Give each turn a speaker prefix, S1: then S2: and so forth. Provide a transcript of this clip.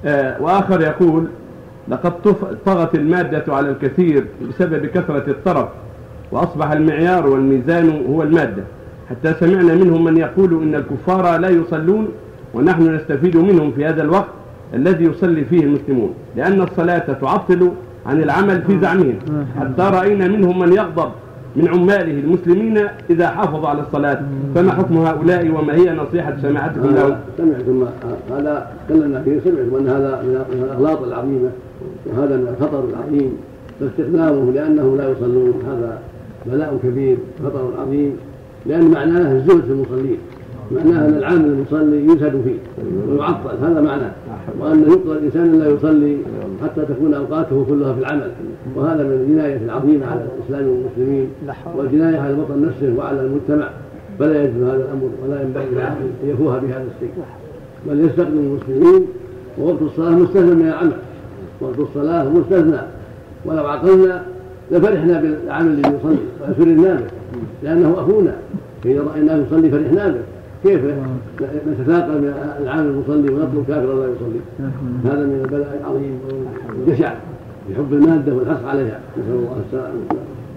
S1: وآخر يقول: لقد طغت المادة على الكثير بسبب كثرة الطرف، وأصبح المعيار والميزان هو المادة، حتى سمعنا منهم من يقول إن الكفار لا يصلون ونحن نستفيد منهم في هذا الوقت الذي يصلي فيه المسلمون، لأن الصلاة تعطل عن العمل في زعمهم، حتى رأينا منهم من يغضب من عماله المسلمين إذا حافظوا على الصلاة. فما حكم هؤلاء وما هي نصيحة سماحتكم لهم؟
S2: سمعتم هذا تكلمنا فيه، سمعتم أن هذا من الأغلاط العظيمة وهذا من الخطر العظيم، فاستخدامه لأنهم لا يصلون هذا بلاء كبير خطر عظيم، لأن معناه الزهد في المصلين، معناه أن العامل المصلي يزهد فيه ويعطل، هذا معناه، وأن يقتل الإنسان لا يصلي حتى تكون أوقاته كلها في العمل، وهذا من الجناية العظيمة على الإسلام والمسلمين، والجناية على الوطن نفسه وعلى المجتمع، فلا يجوز هذا الأمر ولا ينبغي للعاقل أن يفوه بهذا الشيء، بل يستخدم المسلمين. ووقت الصلاة مستثنى من العمل، وقت الصلاة مستثنى، ولو عقلنا لفرحنا بالعمل الذي يصلي وسررنا به، لأنه أخونا، فإذا رأيناه يصلي فرحنا به، كيف نتثاقل من العامل المصلي ونطلب كافرا لا يصلي؟ هذا من البلاء العظيم والجشع بحب المادة والحرص عليها، نسأل الله السلامة.